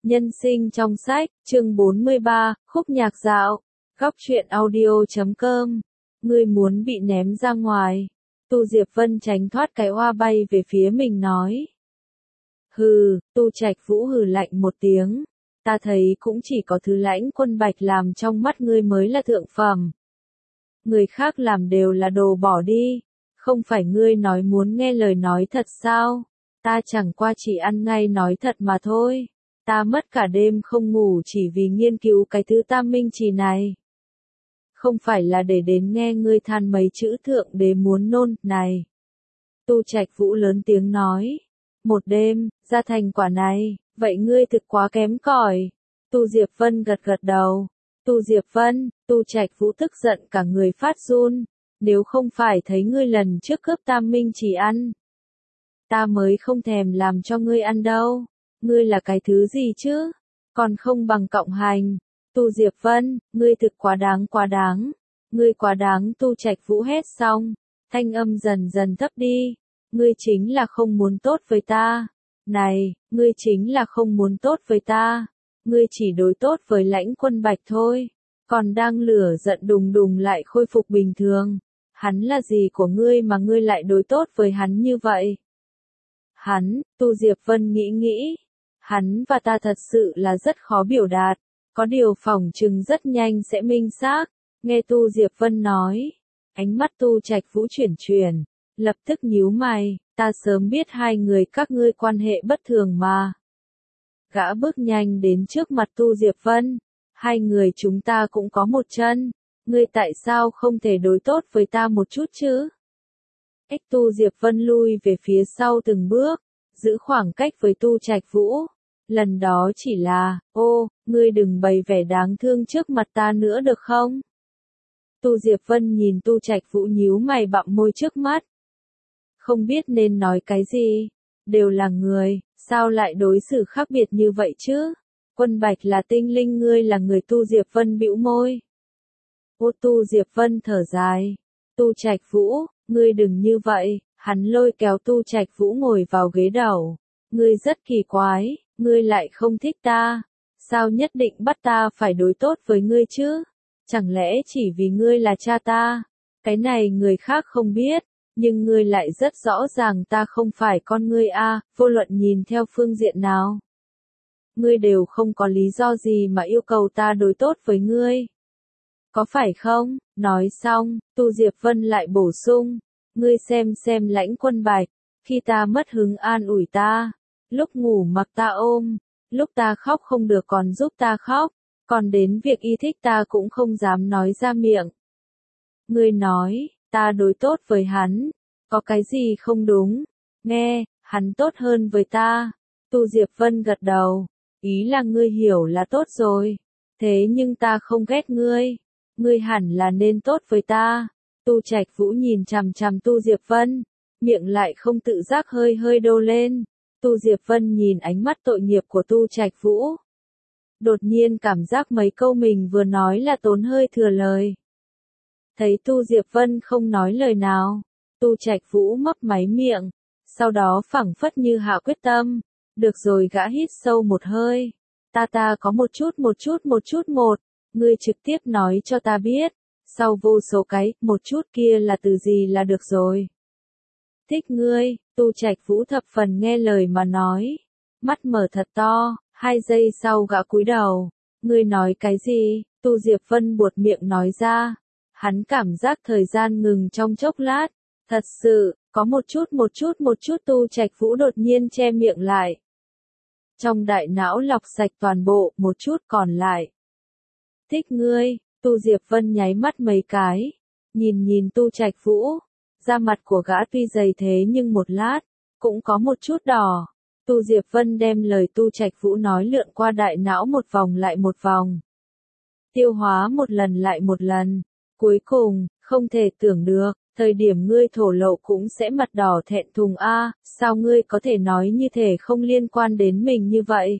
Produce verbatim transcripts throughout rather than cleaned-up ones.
Nhân sinh trong sách, chương bốn mươi ba, khúc nhạc dạo, góc truyện audio chấm com. Ngươi muốn bị ném ra ngoài. Tu Diệp Vân tránh thoát cái oa bay về phía mình nói. Hừ, Tu Trạch Vũ hừ lạnh một tiếng. Ta thấy cũng chỉ có thứ Lãnh Quân Bạch làm trong mắt ngươi mới là thượng phẩm. Người khác làm đều là đồ bỏ đi. Không phải ngươi nói muốn nghe lời nói thật sao? Ta chẳng qua chỉ ăn ngay nói thật mà thôi. Ta mất cả đêm không ngủ chỉ vì nghiên cứu cái thứ Tam Minh Chỉ này. Không phải là để đến nghe ngươi than mấy chữ thượng đế muốn nôn, này. Tu Trạch Vũ lớn tiếng nói. Một đêm, ra thành quả này, vậy ngươi thực quá kém cỏi. Tu Diệp Vân gật gật đầu. Tu Diệp Vân, Tu Trạch Vũ tức giận cả người phát run. Nếu không phải thấy ngươi lần trước cướp Tam Minh Chỉ ăn. Ta mới không thèm làm cho ngươi ăn đâu. Ngươi là cái thứ gì chứ? Còn không bằng cộng hành. Tu Diệp Vân, ngươi thực quá đáng quá đáng. Ngươi quá đáng. Tu Trạch Vũ hét xong. Thanh âm dần dần thấp đi. Ngươi chính là không muốn tốt với ta. Này, ngươi chính là không muốn tốt với ta. Ngươi chỉ đối tốt với Lãnh Quân Bạch thôi. Còn đang lửa giận đùng đùng lại khôi phục bình thường. Hắn là gì của ngươi mà ngươi lại đối tốt với hắn như vậy? Hắn, Tu Diệp Vân nghĩ nghĩ. Hắn và ta thật sự là rất khó biểu đạt, có điều phỏng chừng rất nhanh sẽ minh xác. Nghe Tu Diệp Vân nói, ánh mắt Tu Trạch Vũ chuyển chuyển, lập tức nhíu mày, ta sớm biết hai người các ngươi quan hệ bất thường mà. Gã bước nhanh đến trước mặt Tu Diệp Vân, hai người chúng ta cũng có một chân, ngươi tại sao không thể đối tốt với ta một chút chứ? Ếch Tu Diệp Vân lui về phía sau từng bước, giữ khoảng cách với Tu Trạch Vũ. Lần đó chỉ là, ô, ngươi đừng bày vẻ đáng thương trước mặt ta nữa được không? Tu Diệp Vân nhìn Tu Trạch Vũ nhíu mày bặm môi trước mắt. Không biết nên nói cái gì, đều là người, sao lại đối xử khác biệt như vậy chứ? Quân Bạch là tinh linh, ngươi là người. Tu Diệp Vân bĩu môi. Ô, Tu Diệp Vân thở dài. Tu Trạch Vũ, ngươi đừng như vậy. Hắn lôi kéo Tu Trạch Vũ ngồi vào ghế đầu. Ngươi rất kỳ quái. Ngươi lại không thích ta, sao nhất định bắt ta phải đối tốt với ngươi chứ? Chẳng lẽ chỉ vì ngươi là cha ta? Cái này người khác không biết, nhưng ngươi lại rất rõ ràng ta không phải con ngươi a, à, vô luận nhìn theo phương diện nào. Ngươi đều không có lý do gì mà yêu cầu ta đối tốt với ngươi. Có phải không? Nói xong, Tu Diệp Vân lại bổ sung, ngươi xem xem Lãnh Quân Bạch, khi ta mất hứng an ủi ta. Lúc ngủ mặc ta ôm, lúc ta khóc không được còn giúp ta khóc, còn đến việc y thích ta cũng không dám nói ra miệng. Ngươi nói, ta đối tốt với hắn, có cái gì không đúng? Nghe, hắn tốt hơn với ta. Tu Diệp Vân gật đầu, ý là ngươi hiểu là tốt rồi. Thế nhưng ta không ghét ngươi, ngươi hẳn là nên tốt với ta. Tu Trạch Vũ nhìn chằm chằm Tu Diệp Vân, miệng lại không tự giác hơi hơi đô lên. Tu Diệp Vân nhìn ánh mắt tội nghiệp của Tu Trạch Vũ. Đột nhiên cảm giác mấy câu mình vừa nói là tốn hơi thừa lời. Thấy Tu Diệp Vân không nói lời nào, Tu Trạch Vũ mấp máy miệng, sau đó phảng phất như hạ quyết tâm. Được rồi, gã hít sâu một hơi. Ta ta có một chút một chút một chút một, ngươi trực tiếp nói cho ta biết, sau vô số cái, một chút kia là từ gì là được rồi. Thích ngươi. Tu Trạch Vũ thập phần nghe lời mà nói, mắt mở thật to, hai giây sau gã cúi đầu. Ngươi nói cái gì? Tu Diệp Vân buột miệng nói ra. Hắn cảm giác thời gian ngừng trong chốc lát, thật sự, có một chút một chút một chút. Tu Trạch Vũ đột nhiên che miệng lại. Trong đại não lọc sạch toàn bộ, một chút còn lại. Thích ngươi. Tu Diệp Vân nháy mắt mấy cái, nhìn nhìn Tu Trạch Vũ. Da mặt của gã tuy dày thế nhưng một lát, cũng có một chút đỏ. Tu Diệp Vân đem lời Tu Trạch Vũ nói lượn qua đại não một vòng lại một vòng. Tiêu hóa một lần lại một lần. Cuối cùng, không thể tưởng được, thời điểm ngươi thổ lộ cũng sẽ mặt đỏ thẹn thùng a, à, sao ngươi có thể nói như thể không liên quan đến mình như vậy?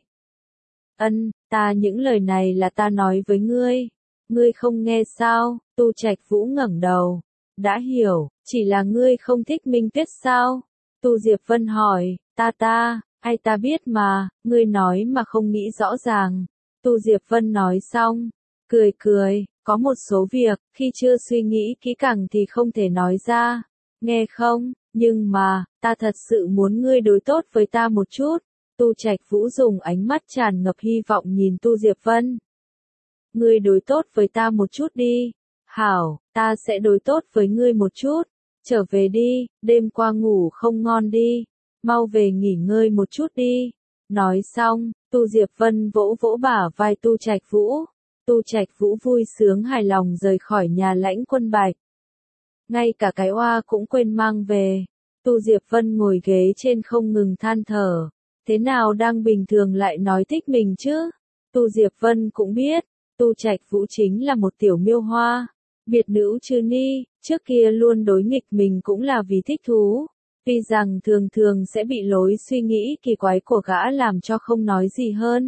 Ân, ta những lời này là ta nói với ngươi. Ngươi không nghe sao? Tu Trạch Vũ ngẩng đầu. Đã hiểu, chỉ là ngươi không thích Minh Tuyết sao? Tu Diệp Vân hỏi, ta ta, Ai ta biết mà, ngươi nói mà không nghĩ rõ ràng. Tu Diệp Vân nói xong, cười cười, có một số việc, khi chưa suy nghĩ kỹ càng thì không thể nói ra, nghe không, nhưng mà, ta thật sự muốn ngươi đối tốt với ta một chút. Tu Trạch Vũ dùng ánh mắt tràn ngập hy vọng nhìn Tu Diệp Vân. Ngươi đối tốt với ta một chút đi. Hảo, ta sẽ đối tốt với ngươi một chút. Trở về đi, đêm qua ngủ không ngon đi. Mau về nghỉ ngơi một chút đi. Nói xong, Tu Diệp Vân vỗ vỗ bả vai Tu Trạch Vũ. Tu Trạch Vũ vui sướng hài lòng rời khỏi nhà Lãnh Quân Bạch. Ngay cả cái oa cũng quên mang về. Tu Diệp Vân ngồi ghế trên không ngừng than thở. Thế nào đang bình thường lại nói thích mình chứ? Tu Diệp Vân cũng biết, Tu Trạch Vũ chính là một tiểu miêu hoa. Biệt nữ Trư Ni, trước kia luôn đối nghịch mình cũng là vì thích thú. Tuy rằng thường thường sẽ bị lối suy nghĩ kỳ quái của gã làm cho không nói gì hơn.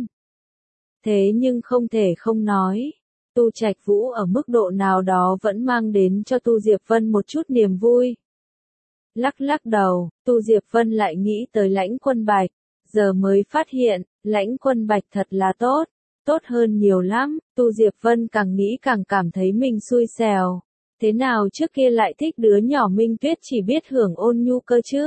Thế nhưng không thể không nói. Tu Trạch Vũ ở mức độ nào đó vẫn mang đến cho Tu Diệp Vân một chút niềm vui. Lắc lắc đầu, Tu Diệp Vân lại nghĩ tới Lãnh Quân Bạch. Giờ mới phát hiện, Lãnh Quân Bạch thật là tốt. Tốt hơn nhiều lắm, Tu Diệp Vân càng nghĩ càng cảm thấy mình xui xẻo. Thế nào trước kia lại thích đứa nhỏ Minh Tuyết chỉ biết hưởng ôn nhu cơ chứ?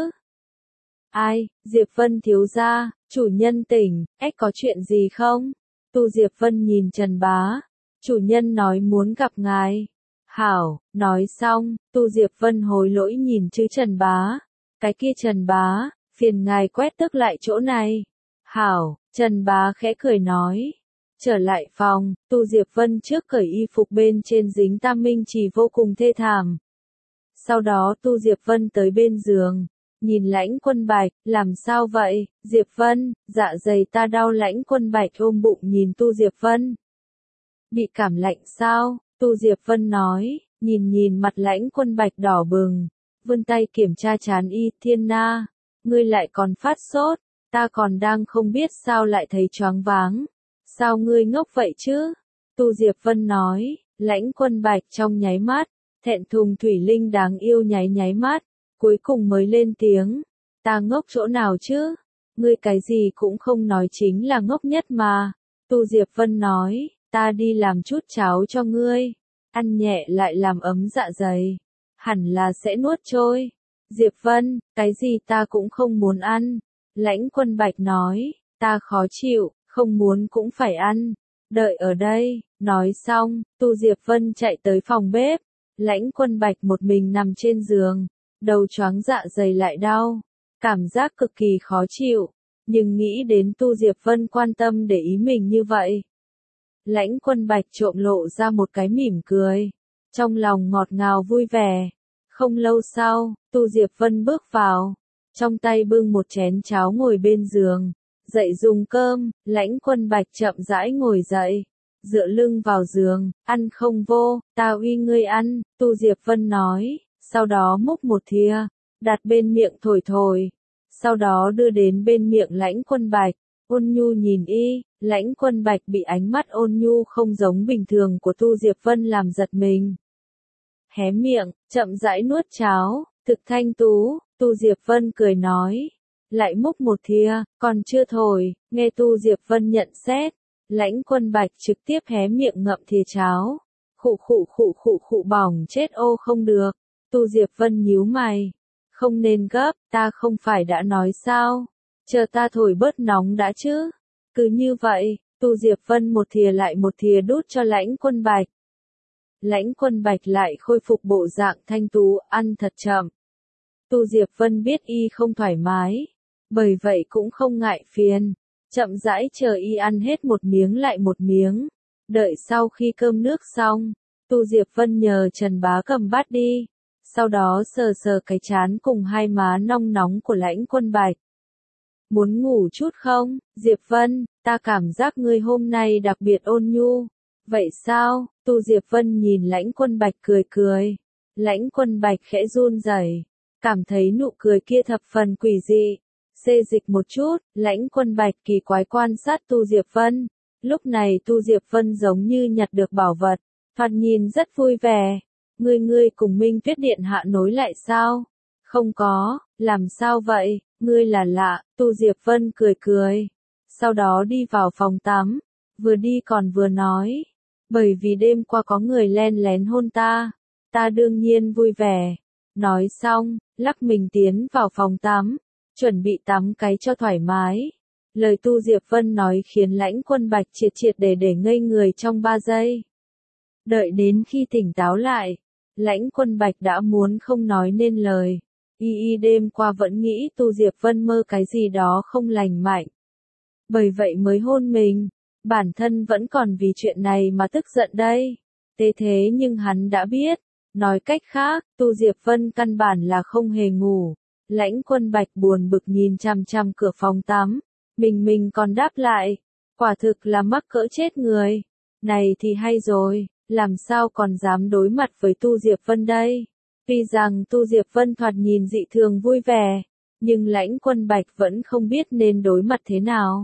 Ai, Diệp Vân thiếu gia, chủ nhân tỉnh, ếch có chuyện gì không? Tu Diệp Vân nhìn Trần Bá. Chủ nhân nói muốn gặp ngài. Hảo, nói xong, Tu Diệp Vân hối lỗi nhìn chữ Trần Bá. Cái kia Trần Bá, phiền ngài quét tước lại chỗ này. Hảo, Trần Bá khẽ cười nói. Trở lại phòng, Tu Diệp Vân trước cởi y phục bên trên dính tam minh chỉ vô cùng thê thảm. Sau đó Tu Diệp Vân tới bên giường, nhìn Lãnh Quân Bạch, làm sao vậy, Diệp Vân, dạ dày ta đau. Lãnh Quân Bạch ôm bụng nhìn Tu Diệp Vân. Bị cảm lạnh sao, Tu Diệp Vân nói, nhìn nhìn mặt Lãnh Quân Bạch đỏ bừng, vươn tay kiểm tra trán y. Thiên Na, ngươi lại còn phát sốt, ta còn đang không biết sao lại thấy choáng váng. Sao ngươi ngốc vậy chứ? Tu Diệp Vân nói. Lãnh Quân Bạch trong nháy mắt, thẹn thùng thủy linh đáng yêu nháy nháy mắt, cuối cùng mới lên tiếng. Ta ngốc chỗ nào chứ? Ngươi cái gì cũng không nói chính là ngốc nhất mà. Tu Diệp Vân nói, ta đi làm chút cháo cho ngươi. Ăn nhẹ lại làm ấm dạ dày. Hẳn là sẽ nuốt trôi. Diệp Vân, cái gì ta cũng không muốn ăn. Lãnh Quân Bạch nói, ta khó chịu. Không muốn cũng phải ăn. Đợi ở đây, nói xong, Tu Diệp Vân chạy tới phòng bếp. Lãnh Quân Bạch một mình nằm trên giường, đầu choáng dạ dày lại đau, cảm giác cực kỳ khó chịu, nhưng nghĩ đến Tu Diệp Vân quan tâm để ý mình như vậy. Lãnh Quân Bạch trộm lộ ra một cái mỉm cười, trong lòng ngọt ngào vui vẻ. Không lâu sau, Tu Diệp Vân bước vào, trong tay bưng một chén cháo ngồi bên giường. Dậy dùng cơm, Lãnh Quân Bạch chậm rãi ngồi dậy, dựa lưng vào giường, ăn không vô, ta uy ngươi ăn, Tu Diệp Vân nói, sau đó múc một thìa, đặt bên miệng thổi thổi, sau đó đưa đến bên miệng Lãnh Quân Bạch, ôn nhu nhìn y. Lãnh Quân Bạch bị ánh mắt ôn nhu không giống bình thường của Tu Diệp Vân làm giật mình. Hé miệng, chậm rãi nuốt cháo, thực thanh tú, Tu Diệp Vân cười nói. Lại múc một thìa, còn chưa thổi, nghe Tu Diệp Vân nhận xét. Lãnh Quân Bạch trực tiếp hé miệng ngậm thìa cháo. Khụ khụ khụ khụ khụ bỏng chết ô không được. Tu Diệp Vân nhíu mày. Không nên gấp, ta không phải đã nói sao. Chờ ta thổi bớt nóng đã chứ. Cứ như vậy, Tu Diệp Vân một thìa lại một thìa đút cho Lãnh Quân Bạch. Lãnh Quân Bạch lại khôi phục bộ dạng thanh tú, ăn thật chậm. Tu Diệp Vân biết y không thoải mái. Bởi vậy cũng không ngại phiền, chậm rãi chờ y ăn hết một miếng lại một miếng. Đợi sau khi cơm nước xong, Tu Diệp Vân nhờ Trần Bá cầm bát đi, sau đó sờ sờ cái trán cùng hai má nong nóng của Lãnh Quân Bạch. Muốn ngủ chút không, Diệp Vân, ta cảm giác ngươi hôm nay đặc biệt ôn nhu. Vậy sao, Tu Diệp Vân nhìn Lãnh Quân Bạch cười cười. Lãnh Quân Bạch khẽ run rẩy, cảm thấy nụ cười kia thập phần quỷ dị. Xê dịch một chút, Lãnh Quân Bạch kỳ quái quan sát Tu Diệp Vân. Lúc này Tu Diệp Vân giống như nhặt được bảo vật, thoạt nhìn rất vui vẻ. Ngươi ngươi cùng Minh Tuyết Điện hạ nối lại sao? Không có, làm sao vậy? Ngươi là lạ, Tu Diệp Vân cười cười. Sau đó đi vào phòng tắm, vừa đi còn vừa nói. Bởi vì đêm qua có người len lén hôn ta, ta đương nhiên vui vẻ. Nói xong, lắc mình tiến vào phòng tắm, chuẩn bị tắm cái cho thoải mái. Lời Tu Diệp Vân nói khiến Lãnh Quân Bạch triệt triệt để để ngây người trong ba giây. Đợi đến khi tỉnh táo lại, Lãnh Quân Bạch đã muốn không nói nên lời. Y y đêm qua vẫn nghĩ Tu Diệp Vân mơ cái gì đó không lành mạnh. Bởi vậy mới hôn mình. Bản thân vẫn còn vì chuyện này mà tức giận đây. Thế thế nhưng hắn đã biết. Nói cách khác, Tu Diệp Vân căn bản là không hề ngủ. Lãnh Quân Bạch buồn bực nhìn chằm chằm cửa phòng tắm. Mình mình còn đáp lại. Quả thực là mắc cỡ chết người. Này thì hay rồi, làm sao còn dám đối mặt với Tu Diệp Vân đây? Tuy rằng Tu Diệp Vân thoạt nhìn dị thường vui vẻ, nhưng Lãnh Quân Bạch vẫn không biết nên đối mặt thế nào.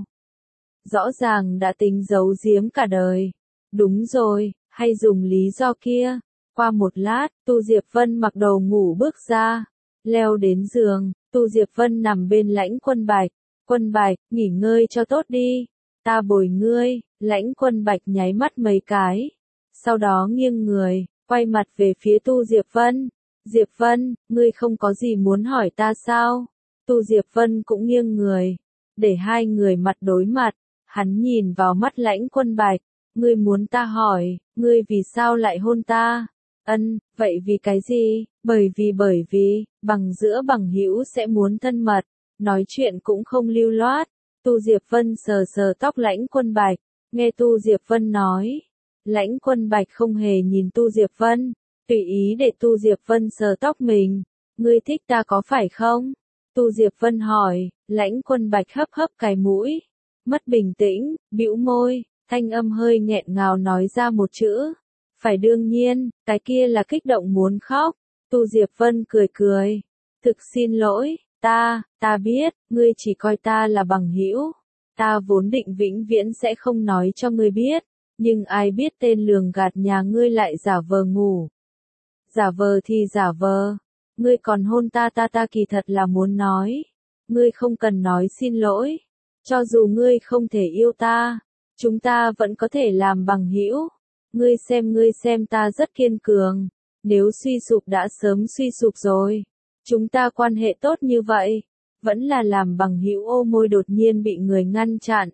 Rõ ràng đã tính giấu giếm cả đời. Đúng rồi, hay dùng lý do kia. Qua một lát, Tu Diệp Vân mặc đồ ngủ bước ra, leo đến giường, Tu Diệp Vân nằm bên Lãnh Quân Bạch. Quân Bạch, nghỉ ngơi cho tốt đi, ta bồi ngươi. Lãnh Quân Bạch nháy mắt mấy cái, sau đó nghiêng người, quay mặt về phía Tu Diệp Vân. Diệp Vân, ngươi không có gì muốn hỏi ta sao? Tu Diệp Vân cũng nghiêng người, để hai người mặt đối mặt. Hắn nhìn vào mắt Lãnh Quân Bạch, ngươi muốn ta hỏi, ngươi vì sao lại hôn ta? Ân, vậy vì cái gì? Bởi vì bởi vì, bằng giữa bằng hữu sẽ muốn thân mật, nói chuyện cũng không lưu loát. Tu Diệp Vân sờ sờ tóc Lãnh Quân Bạch, nghe Tu Diệp Vân nói. Lãnh Quân Bạch không hề nhìn Tu Diệp Vân, tùy ý để Tu Diệp Vân sờ tóc mình. Ngươi thích ta có phải không? Tu Diệp Vân hỏi. Lãnh Quân Bạch hấp hấp cái mũi, mất bình tĩnh, bĩu môi, thanh âm hơi nghẹn ngào nói ra một chữ. Phải đương nhiên, cái kia là kích động muốn khóc. Tu Diệp Vân cười cười. Thực xin lỗi, ta, ta biết, ngươi chỉ coi ta là bằng hữu. Ta vốn định vĩnh viễn sẽ không nói cho ngươi biết, nhưng ai biết tên lường gạt nhà ngươi lại giả vờ ngủ. Giả vờ thì giả vờ, ngươi còn hôn ta ta ta kỳ thật là muốn nói. Ngươi không cần nói xin lỗi, cho dù ngươi không thể yêu ta, chúng ta vẫn có thể làm bằng hữu. Ngươi xem ngươi xem ta rất kiên cường, nếu suy sụp đã sớm suy sụp rồi. Chúng ta quan hệ tốt như vậy, vẫn là làm bằng hữu. Ô môi đột nhiên bị người ngăn chặn.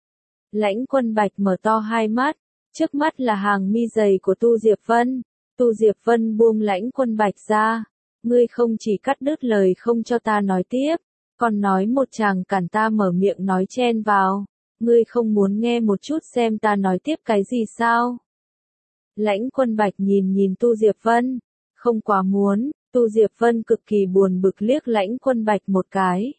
Lãnh Quân Bạch mở to hai mắt, trước mắt là hàng mi dày của Tu Diệp Vân. Tu Diệp Vân buông Lãnh Quân Bạch ra. Ngươi không chỉ cắt đứt lời không cho ta nói tiếp, còn nói một chàng cản ta mở miệng nói chen vào. Ngươi không muốn nghe một chút xem ta nói tiếp cái gì sao? Lãnh Quân Bạch nhìn nhìn Tu Diệp Vân, không quá muốn. Tu Diệp Vân cực kỳ buồn bực liếc Lãnh Quân Bạch một cái.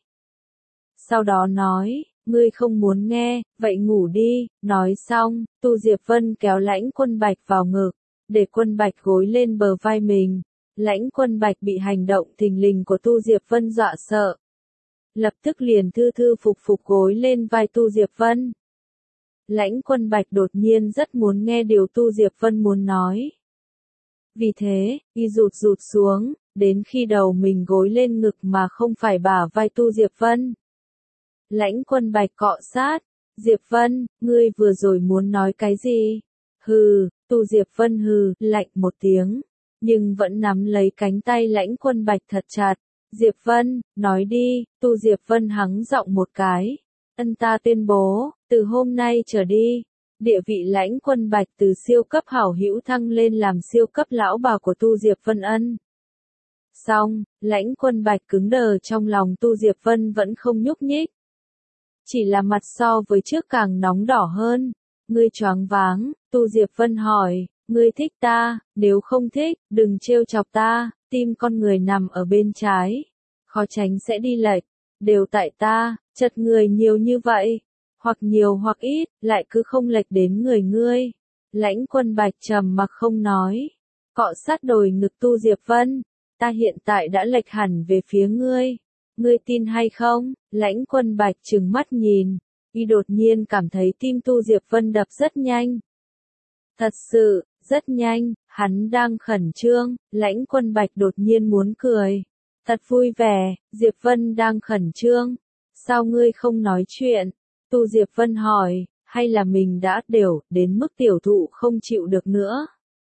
Sau đó nói, ngươi không muốn nghe, vậy ngủ đi. Nói xong, Tu Diệp Vân kéo Lãnh Quân Bạch vào ngực, để Quân Bạch gối lên bờ vai mình. Lãnh Quân Bạch bị hành động thình lình của Tu Diệp Vân dọa sợ. Lập tức liền thư thư phục phục gối lên vai Tu Diệp Vân. Lãnh Quân Bạch đột nhiên rất muốn nghe điều Tu Diệp Vân muốn nói. Vì thế, y rụt rụt xuống, đến khi đầu mình gối lên ngực mà không phải bả vai Tu Diệp Vân. Lãnh Quân Bạch cọ sát. Diệp Vân, ngươi vừa rồi muốn nói cái gì? Hừ. Tu Diệp Vân hừ, lạnh một tiếng, nhưng vẫn nắm lấy cánh tay Lãnh Quân Bạch thật chặt. Diệp Vân, nói đi. Tu Diệp Vân hắng giọng một cái. Ân, ta tuyên bố, từ hôm nay trở đi, địa vị Lãnh Quân Bạch từ siêu cấp hảo hữu thăng lên làm siêu cấp lão bà của Tu Diệp Vân. Ân. Xong, Lãnh Quân Bạch cứng đờ trong lòng. Tu Diệp Vân vẫn không nhúc nhích, chỉ là mặt so với trước càng nóng đỏ hơn. Ngươi choáng váng? Tu Diệp Vân hỏi. Ngươi thích ta? Nếu không thích, đừng trêu chọc ta. Tim con người nằm ở bên trái, khó tránh sẽ đi lệch. Đều tại ta, chật người nhiều như vậy, hoặc nhiều hoặc ít, lại cứ không lệch đến người ngươi. Lãnh Quân Bạch trầm mặc không nói, cọ sát đồi ngực Tu Diệp Vân. Ta hiện tại đã lệch hẳn về phía ngươi. Ngươi tin hay không? Lãnh Quân Bạch trừng mắt nhìn, y đột nhiên cảm thấy tim Tu Diệp Vân đập rất nhanh. Thật sự, rất nhanh. Hắn đang khẩn trương. Lãnh Quân Bạch đột nhiên muốn cười. Thật vui vẻ, Diệp Vân đang khẩn trương. Sao ngươi không nói chuyện? Tu Diệp Vân hỏi, hay là mình đã đều, đến mức tiểu thụ không chịu được nữa?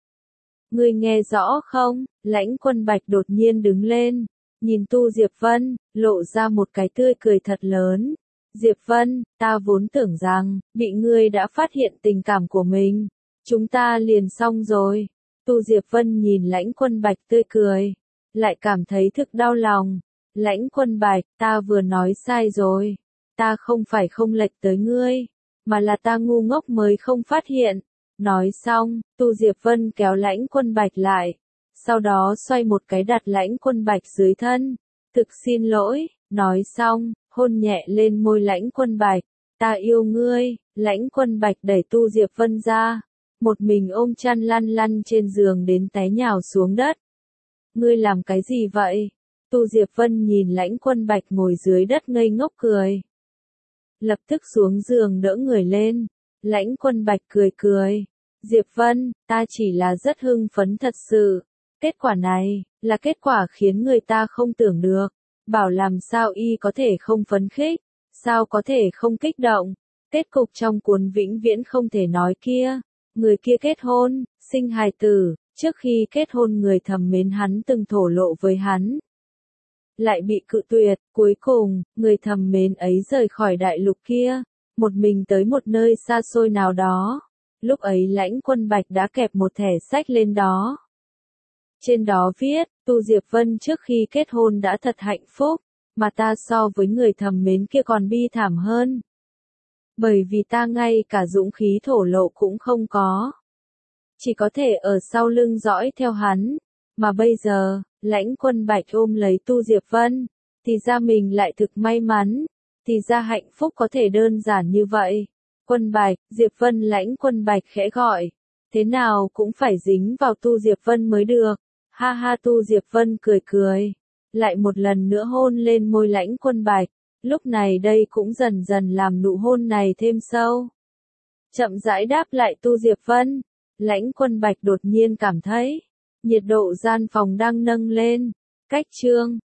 Ngươi nghe rõ không? Lãnh Quân Bạch đột nhiên đứng lên, nhìn Tu Diệp Vân, lộ ra một cái tươi cười thật lớn. Diệp Vân, ta vốn tưởng rằng, bị ngươi đã phát hiện tình cảm của mình. Chúng ta liền xong rồi. Tu Diệp Vân nhìn Lãnh Quân Bạch tươi cười, lại cảm thấy thực đau lòng. Lãnh Quân Bạch, ta vừa nói sai rồi. Ta không phải không lệch tới ngươi, mà là ta ngu ngốc mới không phát hiện. Nói xong, Tu Diệp Vân kéo Lãnh Quân Bạch lại, sau đó xoay một cái đặt Lãnh Quân Bạch dưới thân. Thực xin lỗi, nói xong, hôn nhẹ lên môi Lãnh Quân Bạch. Ta yêu ngươi. Lãnh Quân Bạch đẩy Tu Diệp Vân ra, một mình ôm chăn lăn lăn trên giường đến té nhào xuống đất. Ngươi làm cái gì vậy? Tu Diệp Vân nhìn Lãnh Quân Bạch ngồi dưới đất ngây ngốc cười. Lập tức xuống giường đỡ người lên. Lãnh Quân Bạch cười cười. Diệp Vân, ta chỉ là rất hưng phấn thật sự. Kết quả này, là kết quả khiến người ta không tưởng được. Bảo làm sao y có thể không phấn khích, sao có thể không kích động. Kết cục trong cuốn vĩnh viễn không thể nói kia. Người kia kết hôn, sinh hài tử, trước khi kết hôn người thầm mến hắn từng thổ lộ với hắn. Lại bị cự tuyệt, cuối cùng, người thầm mến ấy rời khỏi đại lục kia, một mình tới một nơi xa xôi nào đó. Lúc ấy Lãnh Quân Bạch đã kẹp một thẻ sách lên đó. Trên đó viết, Tu Diệp Vân trước khi kết hôn đã thật hạnh phúc, mà ta so với người thầm mến kia còn bi thảm hơn. Bởi vì ta ngay cả dũng khí thổ lộ cũng không có. Chỉ có thể ở sau lưng dõi theo hắn. Mà bây giờ, Lãnh Quân Bạch ôm lấy Tu Diệp Vân, thì ra mình lại thực may mắn. Thì ra hạnh phúc có thể đơn giản như vậy. Quân Bạch, Diệp Vân Lãnh Quân Bạch khẽ gọi. Thế nào cũng phải dính vào Tu Diệp Vân mới được. Ha ha Tu Diệp Vân cười cười. Lại một lần nữa hôn lên môi Lãnh Quân Bạch. Lúc này đây cũng dần dần làm nụ hôn này thêm sâu. Chậm rãi đáp lại Tu Diệp Vân. Lãnh Quân Bạch đột nhiên cảm thấy, nhiệt độ gian phòng đang nâng lên. Cách chương